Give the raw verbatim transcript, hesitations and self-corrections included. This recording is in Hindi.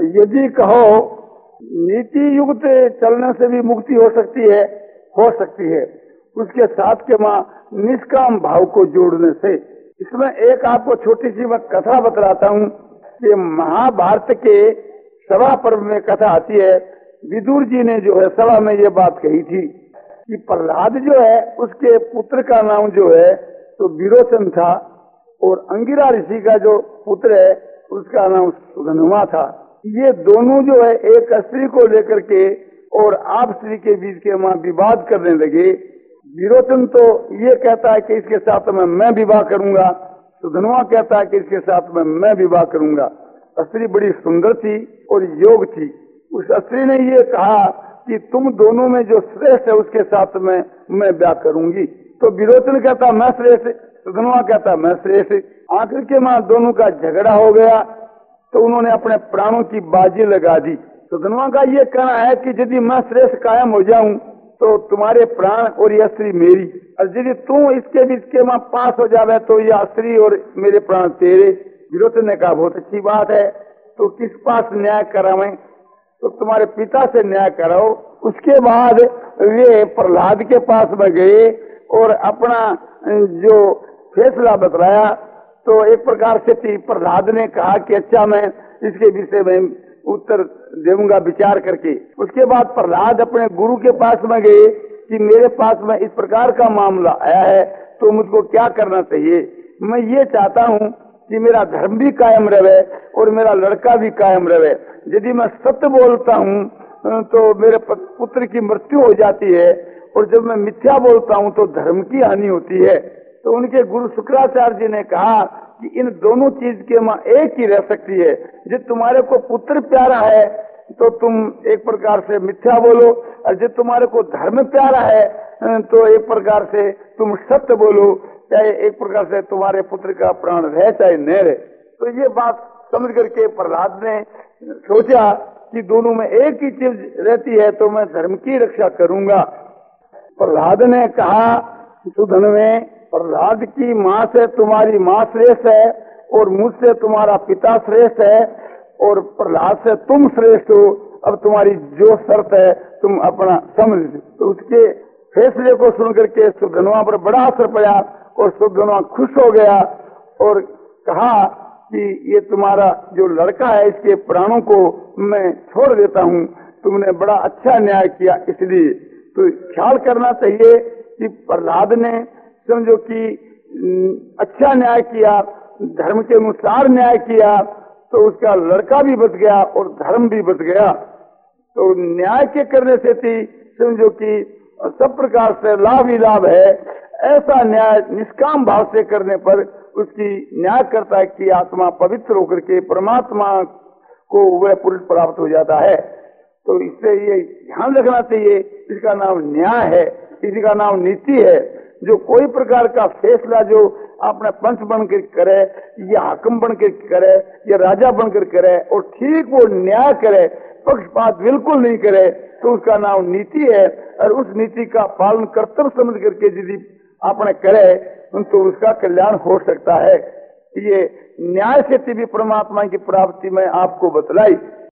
यदि कहो नीति युक्त चलने से भी मुक्ति हो सकती है, हो सकती है, उसके साथ के मां निष्काम भाव को जोड़ने से। इसमें एक आपको छोटी सी मैं कथा बतलाता हूँ कि महाभारत के सभा पर्व में कथा आती है। विदुर जी ने जो है सभा में ये बात कही थी कि प्रहलाद जो है उसके पुत्र का नाम जो है तो विरोचन था, और अंगिरा ऋषि का जो पुत्र है उसका नाम सुधनुमा था। ये दोनों जो है एक स्त्री को लेकर के और आप स्त्री के बीच के मां विवाद करने लगे। विरोचन तो ये कहता है कि इसके साथ में मैं विवाह करूंगा, सुधनुमा कहता है कि इसके साथ में मैं विवाह करूंगा। स्त्री बड़ी सुंदर थी और योग थी। उस स्त्री ने ये कहा कि तुम दोनों में जो श्रेष्ठ है उसके साथ में मैं ब्याह करूंगी। तो विरोचन कहता मैं श्रेष्ठ, सुधनुमा कहता मैं श्रेष्ठ। आखिर के मां दोनों का झगड़ा हो गया तो उन्होंने अपने प्राणों की बाजी लगा दी। सुधनुमा का ये कहना है कि यदि मैं श्रेष्ठ कायम हो जाऊं तो तुम्हारे प्राण और यह स्त्री मेरी, और यदि तू इसके बीच के मां पास हो जावे तो यह स्त्री और मेरे प्राण तेरे। विरोचन ने कहा बहुत अच्छी बात है, तो किस पास न्याय करावे? तो तुम्हारे पिता से न्याय कराओ। उसके बाद वे प्रहलाद के पास में गए और अपना जो फैसला बतलाया। तो एक प्रकार से प्रहलाद ने कहा कि अच्छा मैं इसके विषय में उत्तर दूंगा विचार करके। उसके बाद प्रहलाद अपने गुरु के पास में गए कि मेरे पास में इस प्रकार का मामला आया है तो मुझको क्या करना चाहिए। मैं ये चाहता हूँ कि मेरा धर्म भी कायम रहे और मेरा लड़का भी कायम रहे। यदि मैं सत्य बोलता हूँ तो मेरे पुत्र की मृत्यु हो जाती है, और जब मैं मिथ्या बोलता हूँ तो धर्म की हानि होती है। तो उनके गुरु शुक्राचार्य जी ने कहा कि इन दोनों चीज के मां एक ही रह सकती है। जब तुम्हारे को पुत्र प्यारा है तो तुम एक प्रकार से मिथ्या बोलो, और जब तुम्हारे को धर्म प्यारा है तो एक प्रकार से तुम सत्य बोलो, चाहे एक प्रकार से तुम्हारे पुत्र का प्राण रहे चाहे न रहे। तो ये बात समझ करके प्रहलाद ने सोचा कि दोनों में एक ही चीज रहती है तो मैं धर्म की रक्षा करूंगा। प्रहलाद ने कहा सुधन्वे, प्रहलाद की माँ से तुम्हारी माँ श्रेष्ठ है और मुझसे तुम्हारा पिता श्रेष्ठ है, और प्रहलाद से तुम श्रेष्ठ हो। अब तुम्हारी जो शर्त है तुम अपना समझ। तो उसके फैसले को सुनकर के सुधनुमा पर बड़ा असर पड़ा और सुधनुमा खुश हो गया और कहा कि ये तुम्हारा जो लड़का है इसके प्राणों को मैं छोड़ देता हूँ। तुमने बड़ा अच्छा न्याय किया। इसलिए तो ख्याल करना चाहिए कि प्रहलाद ने समझो कि अच्छा न्याय किया, धर्म के अनुसार न्याय किया, तो उसका लड़का भी बच गया और धर्म भी बच गया। तो न्याय के करने से थी समझो कि सब प्रकार से लाभ ही लाभ है। ऐसा न्याय निष्काम भाव से करने पर उसकी न्याय करता है कि आत्मा पवित्र होकर के परमात्मा को वह पुरुष प्राप्त हो जाता है। तो इससे ये ध्यान रखना चाहिए, इसका नाम न्याय है, इसी का नाम नीति है। जो कोई प्रकार का फैसला जो आपने पंच बनकर करे या हाकिम बनकर करे या राजा बनकर करे और ठीक वो न्याय करे, पक्षपात बिल्कुल नहीं करे, तो उसका नाम नीति है। और उस नीति का पालन कर्तव्य समझ करके यदि आपने करे तो उसका कल्याण हो सकता है। ये न्याय से भी परमात्मा की प्राप्ति में आपको बतलाई।